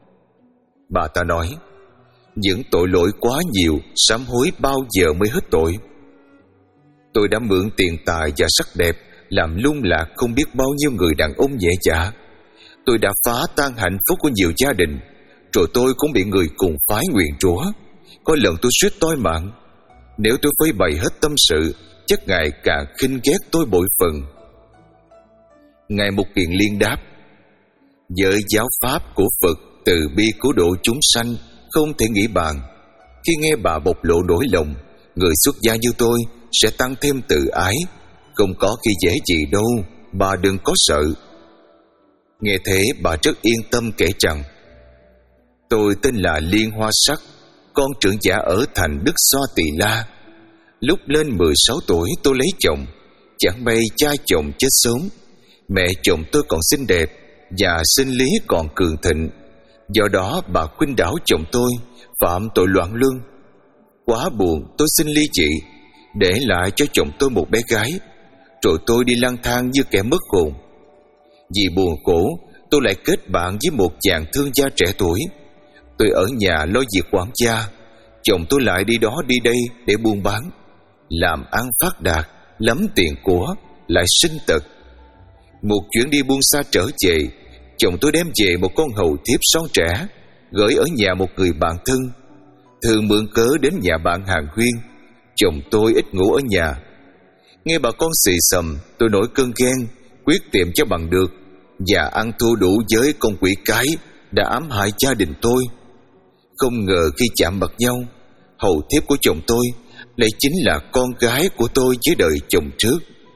Bà ta nói: những tội lỗi quá nhiều, sám hối bao giờ mới hết tội? Tôi đã mượn tiền tài và sắc đẹp làm lung lạc không biết bao nhiêu người đàn ông nhẹ dạ. Tôi đã phá tan hạnh phúc của nhiều gia đình, rồi tôi cũng bị người cùng phái nguyền rủa. Có lần tôi suýt toi mạng. Nếu tôi phơi bày hết tâm sự, chắc ngài càng khinh ghét tôi bội phần. Ngài Mục Kiền Liên đáp: Với giáo pháp của Phật từ bi cứu độ chúng sanh không thể nghĩ bàn. Khi nghe bà bộc lộ nỗi lòng, người xuất gia như tôi sẽ tăng thêm tự ái. Không có khi dễ gì đâu, bà đừng có sợ. Nghe thế bà rất yên tâm kể rằng: Tôi tên là Liên Hoa Sắc, con trưởng giả ở thành Đức So Tỳ La. Lúc lên mười sáu tuổi tôi lấy chồng. Chẳng may cha chồng chết sớm. Mẹ chồng tôi còn xinh đẹp và sinh lý còn cường thịnh. Do đó bà khuyên đảo chồng tôi phạm tội loạn luân. Quá buồn tôi xin ly dị, để lại cho chồng tôi một bé gái. Rồi tôi đi lang thang như kẻ mất hồn. Vì buồn khổ, tôi lại kết bạn với một chàng thương gia trẻ tuổi. Tôi ở nhà lo việc quản gia, chồng tôi lại đi đó đi đây để buôn bán, làm ăn phát đạt, lắm tiền của, lại sinh tật. Một chuyến đi buôn xa trở về, chồng tôi đem về một con hầu thiếp son trẻ, gửi ở nhà một người bạn thân. Thường mượn cớ đến nhà bạn hàng huyên. Chồng tôi ít ngủ ở nhà. Nghe bà con xì xầm, tôi nổi cơn ghen, quyết tìm cho bằng được và ăn thua đủ với con quỷ cái đã ám hại gia đình tôi. Không ngờ khi chạm mặt nhau, hầu thiếp của chồng tôi lại chính là con gái của tôi với đời chồng trước.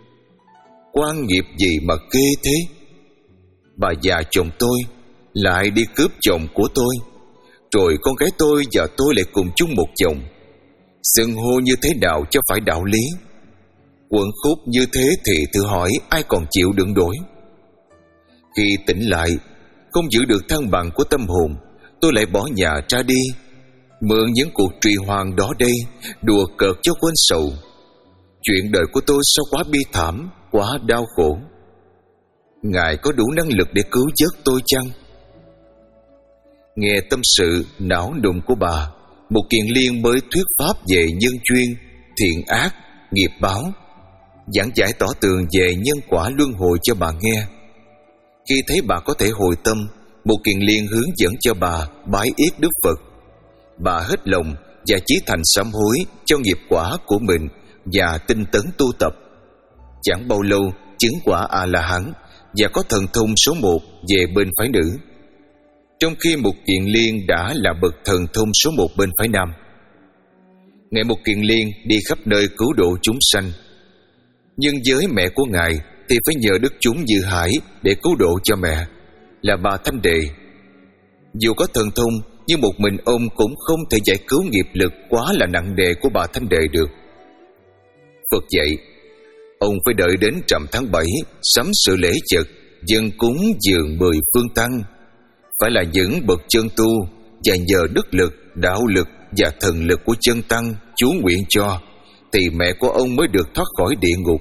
Quan nghiệp gì mà ghê thế. Bà già chồng tôi lại đi cướp chồng của tôi, rồi con gái tôi và tôi lại cùng chung một chồng. Xưng hô như thế nào cho phải đạo lý? Quẩn khúc như thế thì tự hỏi ai còn chịu đựng nổi. Khi tỉnh lại, không giữ được thăng bằng của tâm hồn, tôi lại bỏ nhà ra đi, mượn những cuộc trì hoãn đó đây đùa cợt cho quên sầu. Chuyện đời của tôi sao quá bi thảm, quá đau khổ. Ngài có đủ năng lực để cứu vớt tôi chăng? Nghe tâm sự não nùng của bà, Mục Kiền Liên mới thuyết pháp về nhân duyên, thiện ác, nghiệp báo, giảng giải tỏ tường về nhân quả luân hồi cho bà nghe. Khi thấy bà có thể hồi tâm, Mục Kiền Liên hướng dẫn cho bà bái yết Đức Phật. Bà hết lòng và chí thành sám hối cho nghiệp quả của mình và tinh tấn tu tập. Chẳng bao lâu chứng quả A-la-hán và có thần thông số một về bên phái nữ, trong khi Mục Kiền Liên đã là bậc thần thông số một bên phái nam. Ngài Mục Kiền Liên đi khắp nơi cứu độ chúng sanh, nhưng với mẹ của Ngài thì phải nhờ đức chúng Như Hải để cứu độ cho mẹ, là bà Thanh Đề. Dù có thần thông, nhưng một mình ông cũng không thể giải cứu nghiệp lực quá là nặng nề của bà Thanh Đề được. Phật dạy, ông phải đợi đến rằm tháng bảy sắm sự lễ vật, dâng cúng dường mười phương tăng, phải là những bậc chân tu, và nhờ đức lực, đạo lực và thần lực của chân tăng chú nguyện cho, thì mẹ của ông mới được thoát khỏi địa ngục.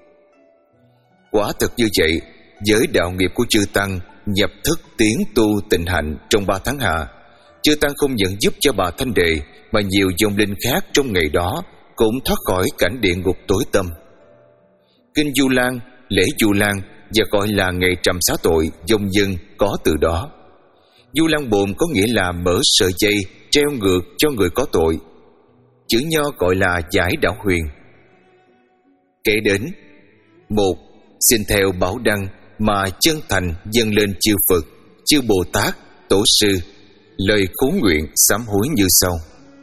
Quả thật như vậy, với đạo nghiệp của chư tăng nhập thức tiến tu tịnh hạnh trong ba tháng hạ, chư tăng không những giúp cho bà Thanh Đề, mà nhiều vong linh khác trong ngày đó cũng thoát khỏi cảnh địa ngục tối tăm. Kinh Du Lan, lễ Du Lan và gọi là ngày trầm xá tội vong dân có từ đó. Du Lan bồn có nghĩa là mở sợi dây treo ngược cho người có tội. Chữ Nho gọi là giải đạo huyền. Kể đến: một. Xin theo bảo đăng mà chân thành dâng lên chư Phật, chư Bồ Tát, Tổ sư lời khốn nguyện sám hối như sau: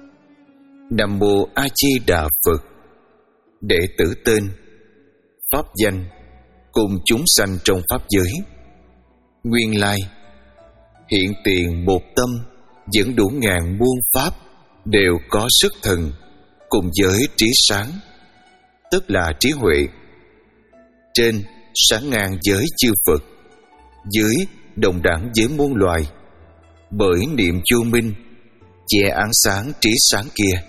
Nam mô A Di Đà Phật. Đệ tử tên, pháp danh, cùng chúng sanh trong pháp giới. Nguyên lai hiện tiền một tâm, dẫn đủ ngàn muôn pháp, đều có sức thần, cùng với trí sáng, tức là trí huệ. Trên sáng ngang với chư Phật, dưới đồng đẳng với muôn loài. Bởi niệm vô minh che ánh sáng trí sáng kia,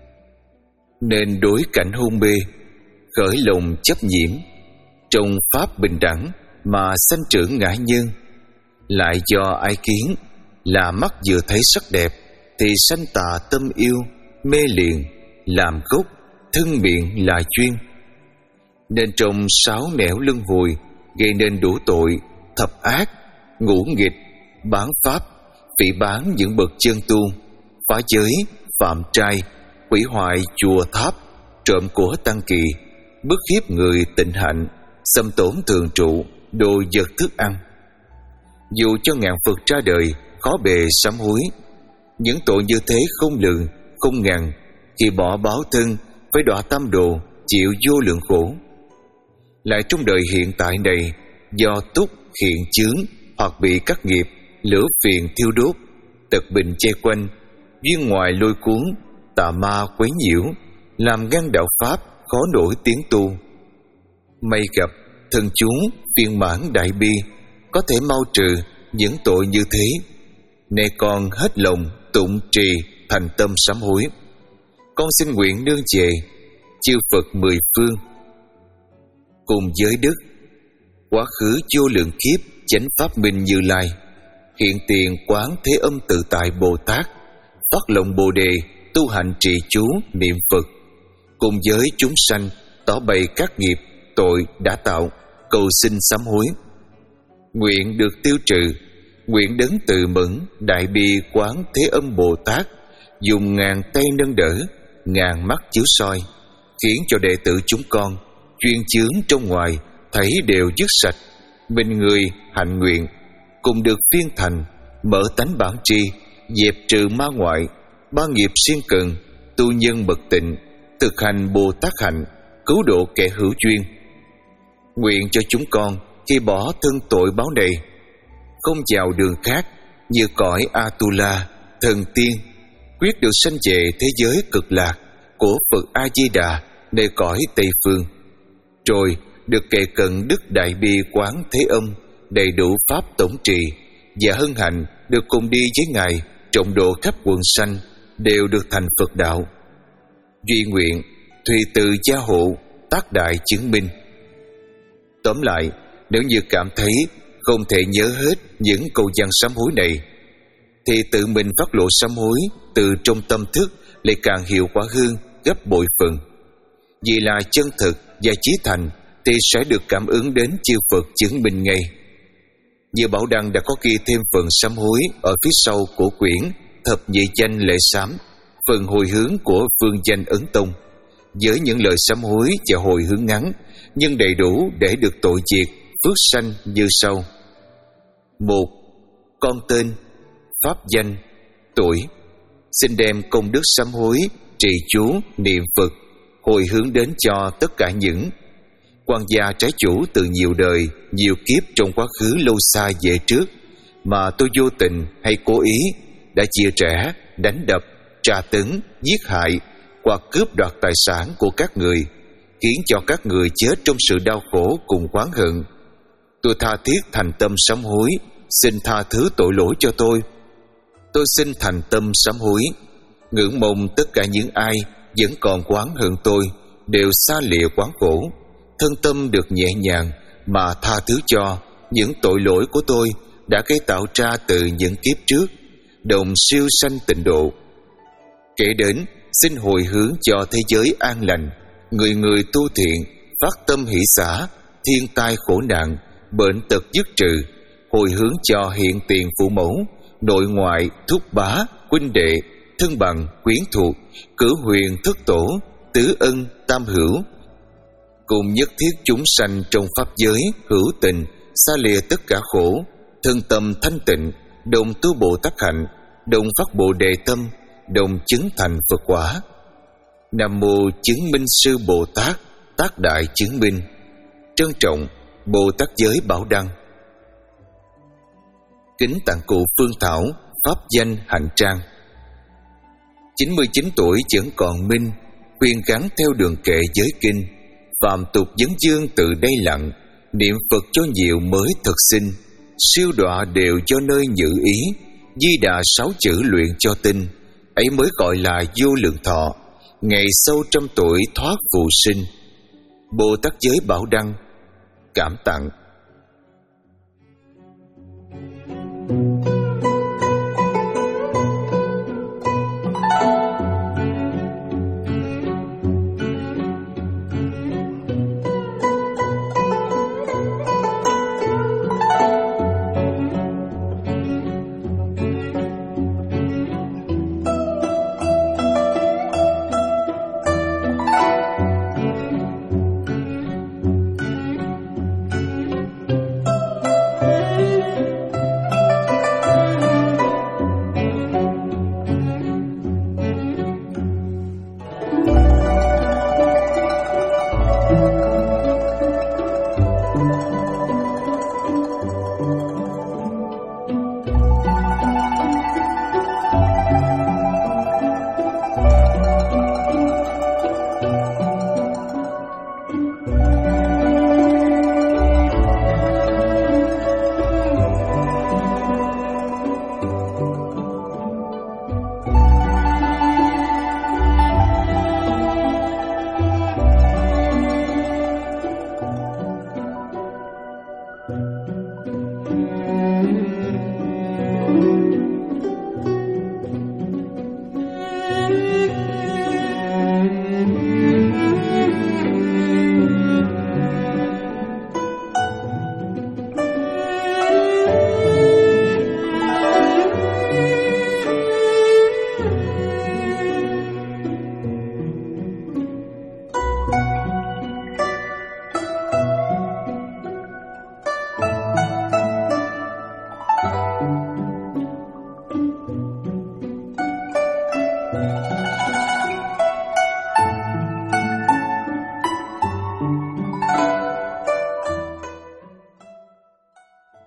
nên đối cảnh hôn mê khởi lòng chấp nhiễm, trong pháp bình đẳng mà sanh trưởng ngã nhân. Lại do ai kiến là mắt vừa thấy sắc đẹp thì sanh tà tâm yêu, mê liền, làm gốc, thân miệng là chuyên, nên trong sáu nẻo luân hồi gây nên đủ tội thập ác, ngũ nghịch, bán pháp, phỉ báng những bậc chân tu, phá giới, phạm trai, hủy hoại chùa tháp, trộm của tăng kỳ, bức hiếp người tịnh hạnh, xâm tổn thường trụ, đồ vật thức ăn. Dù cho ngàn Phật ra đời khó bề sám hối, những tội như thế không lường không ngàn, khi bỏ báo thân phải đọa tam đồ, chịu vô lượng khổ. Lại trong đời hiện tại này, do túc hiện chướng hoặc bị các nghiệp lửa phiền thiêu đốt, tật bệnh che quanh, duyên ngoài lôi cuốn, tà ma quấy nhiễu, làm ngăn đạo pháp khó nổi tiến tu. May gặp thân chúng viên mãn đại bi, có thể mau trừ những tội như thế. Nay con hết lòng tụng trì thành tâm sám hối. Con xin nguyện nương về chư Phật mười phương, cùng giới đức, quá khứ vô lượng kiếp chánh pháp minh Như Lai, hiện tiền quán thế âm tự tại Bồ Tát, phát lòng Bồ đề tu hành trì chú niệm Phật, cùng với chúng sanh tỏ bày các nghiệp tội đã tạo, cầu xin sám hối. Nguyện được tiêu trừ, nguyện đấng từ mẫn đại bi quán thế âm Bồ Tát dùng ngàn tay nâng đỡ, ngàn mắt chiếu soi, khiến cho đệ tử chúng con chuyên chướng trong ngoài thấy đều dứt sạch, mình người hạnh nguyện, cùng được phiên thành, mở tánh bản tri, dẹp trừ ma ngoại, ba nghiệp siêng cần, tu nhân bậc tịnh, thực hành Bồ Tát hạnh, cứu độ kẻ hữu duyên. Nguyện cho chúng con khi bỏ thân tội báo này, không vào đường khác như cõi Atula, thần tiên, quyết được sanh về thế giới cực lạc của Phật A Di Đà nơi cõi Tây phương, rồi được kề cận đức đại bi quán thế âm, đầy đủ pháp tổng trì, và hân hạnh được cùng đi với ngài trọng độ khắp quần sanh, đều được thành Phật đạo. Duy nguyện tùy từ gia hộ, tác đại chứng minh. Tóm lại, nếu như cảm thấy không thể nhớ hết những câu văn sám hối này, thì tự mình phát lộ sám hối từ trong tâm thức lại càng hiệu quả hơn gấp bội phần. Vì là chân thực và chí thành thì sẽ được cảm ứng đến chư Phật chứng minh ngay. Như Bảo Đăng đã có ghi thêm phần sám hối ở phía sau của quyển Thập Nhị Danh Lễ Sám, phần hồi hướng của Vương Danh Ấn Tông, với những lời sám hối và hồi hướng ngắn nhưng đầy đủ để được tội diệt phước sanh như sau. Một. Con tên, pháp danh, tuổi. Xin đem công đức sám hối, trì chú, niệm Phật hồi hướng đến cho tất cả những quan gia trái chủ từ nhiều đời, nhiều kiếp trong quá khứ lâu xa về trước mà tôi vô tình hay cố ý đã chia rẽ, đánh đập, tra tấn, giết hại hoặc cướp đoạt tài sản của các người, khiến cho các người chết trong sự đau khổ cùng oán hận. Tôi tha thiết thành tâm sám hối, xin tha thứ tội lỗi cho tôi. Tôi xin thành tâm sám hối, ngưỡng mong tất cả những ai vẫn còn oán hận tôi đều xa lìa oán khổ, thân tâm được nhẹ nhàng mà tha thứ cho những tội lỗi của tôi đã gây tạo ra từ những kiếp trước, đồng siêu sanh tịnh độ. Kể đến, xin hồi hướng cho thế giới an lành, người người tu thiện, phát tâm hỷ xả, thiên tai khổ nạn, bệnh tật dứt trừ, hồi hướng cho hiện tiền phụ mẫu, nội ngoại, thúc bá, huynh đệ, thân bằng, quyến thuộc, cửu huyền thất tổ, tứ ân, tam hữu, cùng nhất thiết chúng sanh trong pháp giới hữu tình, xa lìa tất cả khổ, thân tâm thanh tịnh, đồng tu Bồ Tát hạnh, đồng phát Bồ Đề tâm, đồng chứng thành Phật quả. Nam mô chứng minh sư Bồ Tát, tác đại chứng minh. Trân trọng Bồ Tát giới Bảo Đăng. Kính tặng cụ Phương Thảo, pháp danh Hạnh Trang. chín mươi chín tuổi vẫn còn minh, khuyên gắn theo đường kệ giới kinh, phàm tục vấn dương từ đây lặng, niệm Phật cho nhiều mới thật sinh, siêu đọa đều do nơi nhữ ý, Di Đà sáu chữ luyện cho tinh, ấy mới gọi là vô lượng thọ, ngày sâu trăm tuổi thoát phù sinh. Bồ Tát giới Bảo Đăng cảm tặng.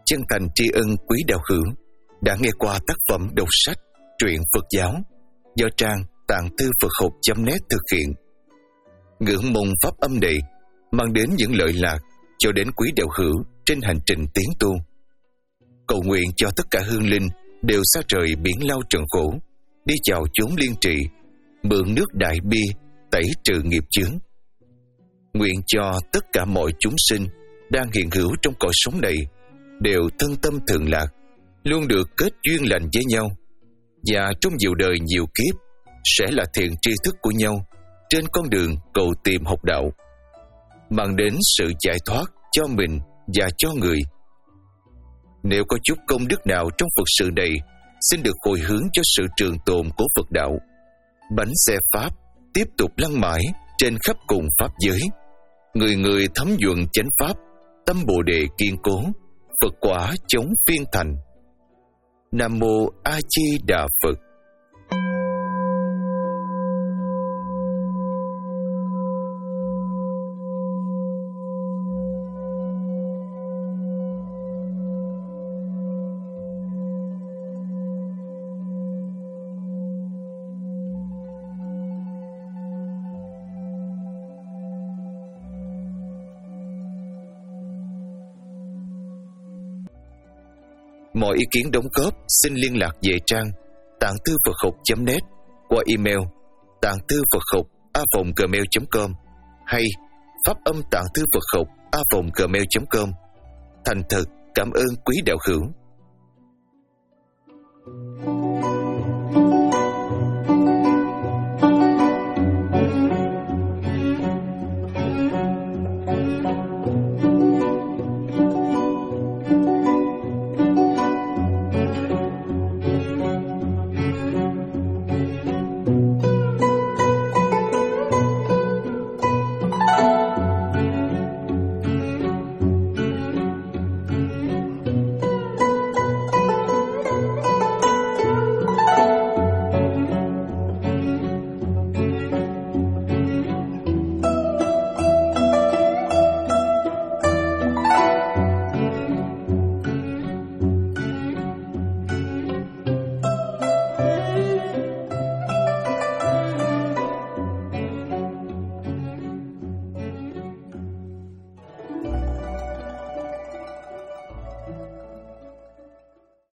chân thành tri ân quý đạo hữu đã nghe qua tác phẩm đọc sách truyện Phật giáo do trang tạng thư Phật học chấm net thực hiện. Ngưỡng mong pháp âm này mang đến những lợi lạc cho đến quý đạo hữu trên hành trình tiến tu. Cầu nguyện cho tất cả hương linh đều xa rời biển lao trần khổ, đi vào chốn liên trị, mượn nước đại bi tẩy trừ nghiệp chướng. Nguyện cho tất cả mọi chúng sinh đang hiện hữu trong cõi sống này đều thân tâm thường lạc, luôn được kết duyên lành với nhau, và trong nhiều đời nhiều kiếp sẽ là thiện tri thức của nhau trên con đường cầu tìm học đạo, mang đến sự giải thoát cho mình và cho người. Nếu có chút công đức nào trong Phật sự này, xin được hồi hướng cho sự trường tồn của Phật đạo. Bánh xe Pháp tiếp tục lăn mãi trên khắp cùng Pháp giới. Người người thấm nhuận chánh Pháp, tâm Bồ Đề kiên cố, Phật quả chống phiên thành. Nam Mô A Di Đà Phật. Mọi ý kiến đóng góp xin liên lạc về trang tạng thư Phật học chấm net qua email tạng thư Phật học a còng gmail chấm com hay pháp âm tạng thư Phật học a còng gmail chấm com. Thành thật cảm ơn quý đạo hữu.